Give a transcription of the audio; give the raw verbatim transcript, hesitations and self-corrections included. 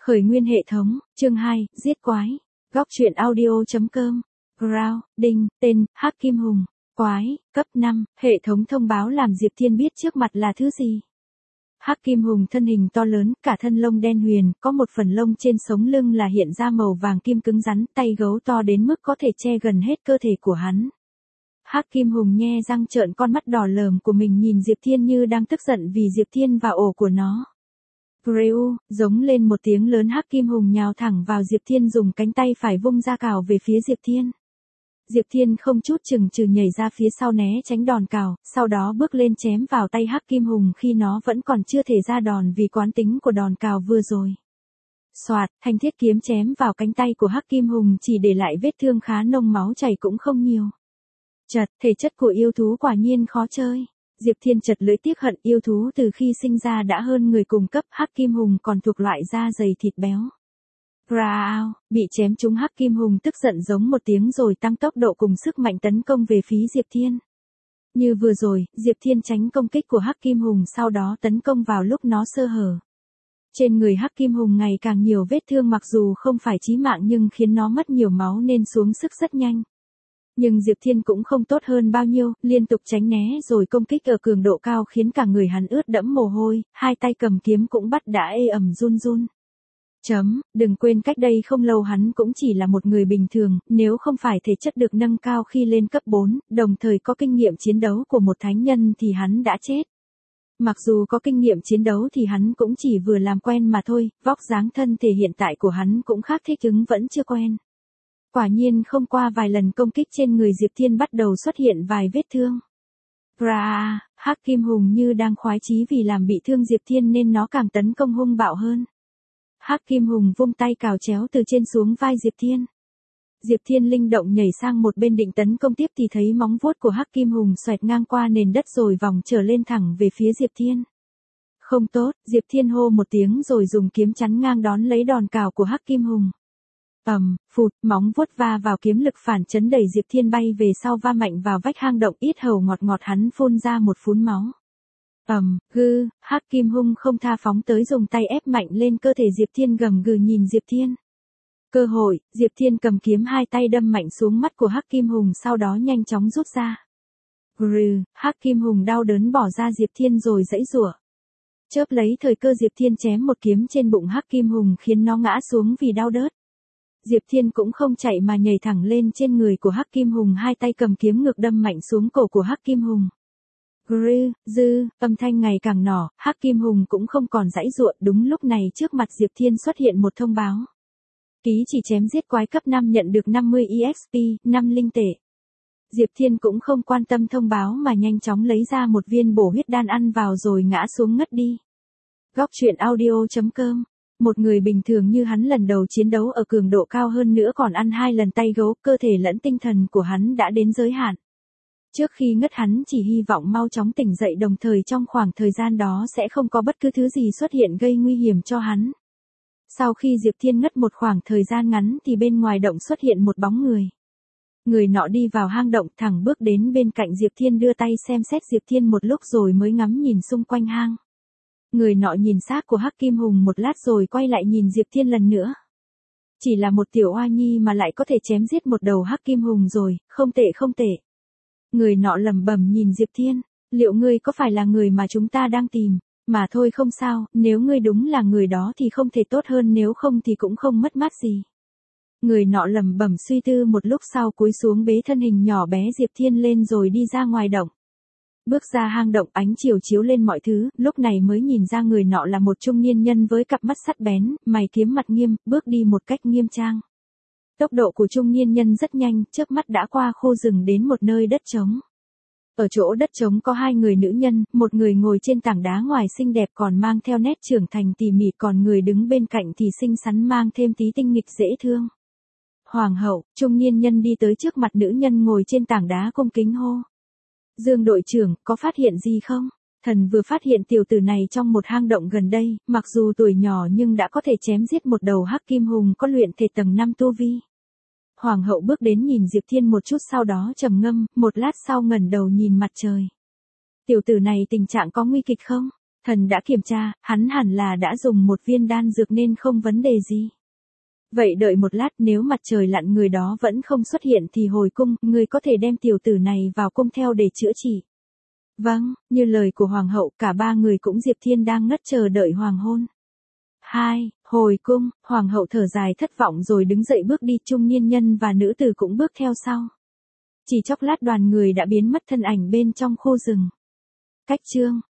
Khởi nguyên hệ thống, chương hai, giết quái. Góc truyện audio.com. Ground, đinh, tên, Hắc Kim Hùng. Quái, cấp năm, hệ thống thông báo làm Diệp Thiên biết trước mặt là thứ gì. Hắc Kim Hùng thân hình to lớn, cả thân lông đen huyền, có một phần lông trên sống lưng là hiện ra màu vàng kim cứng rắn, tay gấu to đến mức có thể che gần hết cơ thể của hắn. Hắc Kim Hùng nhe răng trợn con mắt đỏ lởm của mình nhìn Diệp Thiên như đang tức giận vì Diệp Thiên vào ổ của nó. Greu, giống lên một tiếng lớn, Hắc Kim Hùng nhào thẳng vào Diệp Thiên, dùng cánh tay phải vung ra cào về phía Diệp Thiên. Diệp Thiên không chút chừng chừ nhảy ra phía sau né tránh đòn cào, sau đó bước lên chém vào tay Hắc Kim Hùng khi nó vẫn còn chưa thể ra đòn vì quán tính của đòn cào vừa rồi. Soạt, thanh thiết kiếm chém vào cánh tay của Hắc Kim Hùng chỉ để lại vết thương khá nông, máu chảy cũng không nhiều. Chật, thể chất của yêu thú quả nhiên khó chơi. Diệp Thiên chật lưỡi tiếc hận, yêu thú từ khi sinh ra đã hơn người cùng cấp, Hắc Kim Hùng còn thuộc loại da dày thịt béo. Rao, bị chém trúng, Hắc Kim Hùng tức giận giống một tiếng rồi tăng tốc độ cùng sức mạnh tấn công về phía Diệp Thiên. Như vừa rồi, Diệp Thiên tránh công kích của Hắc Kim Hùng, sau đó tấn công vào lúc nó sơ hở. Trên người Hắc Kim Hùng ngày càng nhiều vết thương, mặc dù không phải chí mạng nhưng khiến nó mất nhiều máu nên xuống sức rất nhanh. Nhưng Diệp Thiên cũng không tốt hơn bao nhiêu, liên tục tránh né rồi công kích ở cường độ cao khiến cả người hắn ướt đẫm mồ hôi, hai tay cầm kiếm cũng bắt đã ê ẩm run run. Chấm, đừng quên cách đây không lâu hắn cũng chỉ là một người bình thường, nếu không phải thể chất được nâng cao khi lên cấp bốn, đồng thời có kinh nghiệm chiến đấu của một thánh nhân thì hắn đã chết. Mặc dù có kinh nghiệm chiến đấu thì hắn cũng chỉ vừa làm quen mà thôi, vóc dáng thân thể hiện tại của hắn cũng khác thích ứng vẫn chưa quen. Quả nhiên không qua vài lần công kích trên người Diệp Thiên bắt đầu xuất hiện vài vết thương. Ra, Hắc Kim Hùng như đang khoái chí vì làm bị thương Diệp Thiên nên nó càng tấn công hung bạo hơn. Hắc Kim Hùng vung tay cào chéo từ trên xuống vai Diệp Thiên. Diệp Thiên linh động nhảy sang một bên định tấn công tiếp thì thấy móng vuốt của Hắc Kim Hùng xoẹt ngang qua nền đất rồi vòng trở lên thẳng về phía Diệp Thiên. Không tốt, Diệp Thiên hô một tiếng rồi dùng kiếm chắn ngang đón lấy đòn cào của Hắc Kim Hùng. Ầm, phụt, móng vuốt va vào kiếm, lực phản chấn đẩy Diệp Thiên bay về sau, va mạnh vào vách hang động, yết hầu ngọt ngọt hắn phun ra một phún máu. Ầm, gư, Hắc Kim Hùng không tha phóng tới, dùng tay ép mạnh lên cơ thể Diệp Thiên, gầm gừ nhìn Diệp Thiên. Cơ hội, Diệp Thiên cầm kiếm, hai tay đâm mạnh xuống mắt của Hắc Kim Hùng, sau đó nhanh chóng rút ra. Grừ, Hắc Kim Hùng đau đớn bỏ ra Diệp Thiên rồi giãy giụa. Chớp lấy thời cơ, Diệp Thiên chém một kiếm trên bụng Hắc Kim Hùng khiến nó ngã xuống vì đau đớt. Diệp Thiên cũng không chạy mà nhảy thẳng lên trên người của Hắc Kim Hùng, hai tay cầm kiếm ngược đâm mạnh xuống cổ của Hắc Kim Hùng. Grư, dư, âm thanh ngày càng nhỏ, Hắc Kim Hùng cũng không còn giãy giụa. Đúng lúc này trước mặt Diệp Thiên xuất hiện một thông báo. Ký chỉ chém giết quái cấp năm nhận được năm mươi e ích pê, năm linh tệ. Diệp Thiên cũng không quan tâm thông báo mà nhanh chóng lấy ra một viên bổ huyết đan ăn vào rồi ngã xuống ngất đi. Góc truyện audio.com. Một người bình thường như hắn lần đầu chiến đấu ở cường độ cao hơn nữa còn ăn hai lần tay gấu, cơ thể lẫn tinh thần của hắn đã đến giới hạn. Trước khi ngất hắn chỉ hy vọng mau chóng tỉnh dậy, đồng thời trong khoảng thời gian đó sẽ không có bất cứ thứ gì xuất hiện gây nguy hiểm cho hắn. Sau khi Diệp Thiên ngất một khoảng thời gian ngắn thì bên ngoài động xuất hiện một bóng người. Người nọ đi vào hang động, thẳng bước đến bên cạnh Diệp Thiên, đưa tay xem xét Diệp Thiên một lúc rồi mới ngắm nhìn xung quanh hang. Người nọ nhìn xác của Hắc Kim Hùng một lát rồi quay lại nhìn Diệp Thiên lần nữa. Chỉ là một tiểu oa nhi mà lại có thể chém giết một đầu Hắc Kim Hùng rồi, không tệ không tệ. Người nọ lẩm bẩm nhìn Diệp Thiên, liệu ngươi có phải là người mà chúng ta đang tìm? Mà thôi không sao, nếu ngươi đúng là người đó thì không thể tốt hơn, nếu không thì cũng không mất mát gì. Người nọ lẩm bẩm suy tư một lúc sau cúi xuống bế thân hình nhỏ bé Diệp Thiên lên rồi đi ra ngoài động. Bước ra hang động, ánh chiều chiếu lên mọi thứ, lúc này mới nhìn ra người nọ là một trung niên nhân với cặp mắt sắc bén, mày kiếm, mặt nghiêm, bước đi một cách nghiêm trang. Tốc độ của trung niên nhân rất nhanh, chớp mắt đã qua khu rừng đến một nơi đất trống. Ở chỗ đất trống có hai người nữ nhân, một người ngồi trên tảng đá ngoài xinh đẹp còn mang theo nét trưởng thành tỉ mỉ, còn người đứng bên cạnh thì xinh xắn mang thêm tí tinh nghịch dễ thương. Hoàng hậu, trung niên nhân đi tới trước mặt nữ nhân ngồi trên tảng đá cung kính hô. Dương đội trưởng, có phát hiện gì không? Thần vừa phát hiện tiểu tử này trong một hang động gần đây, mặc dù tuổi nhỏ nhưng đã có thể chém giết một đầu Hắc Kim Hùng có luyện thể tầng năm tu vi. Hoàng hậu bước đến nhìn Diệp Thiên một chút, sau đó trầm ngâm, một lát sau ngẩng đầu nhìn mặt trời. Tiểu tử này tình trạng có nguy kịch không? Thần đã kiểm tra, hắn hẳn là đã dùng một viên đan dược nên không vấn đề gì. Vậy đợi một lát, nếu mặt trời lặn người đó vẫn không xuất hiện thì hồi cung, người có thể đem tiểu tử này vào cung theo để chữa trị. Vâng, như lời của hoàng hậu, cả ba người cũng Diệp Thiên đang ngất chờ đợi hoàng hôn. Hai, hồi cung, hoàng hậu thở dài thất vọng rồi đứng dậy bước đi, trung niên nhân và nữ tử cũng bước theo sau. Chỉ chốc lát đoàn người đã biến mất thân ảnh bên trong khu rừng. Cách chương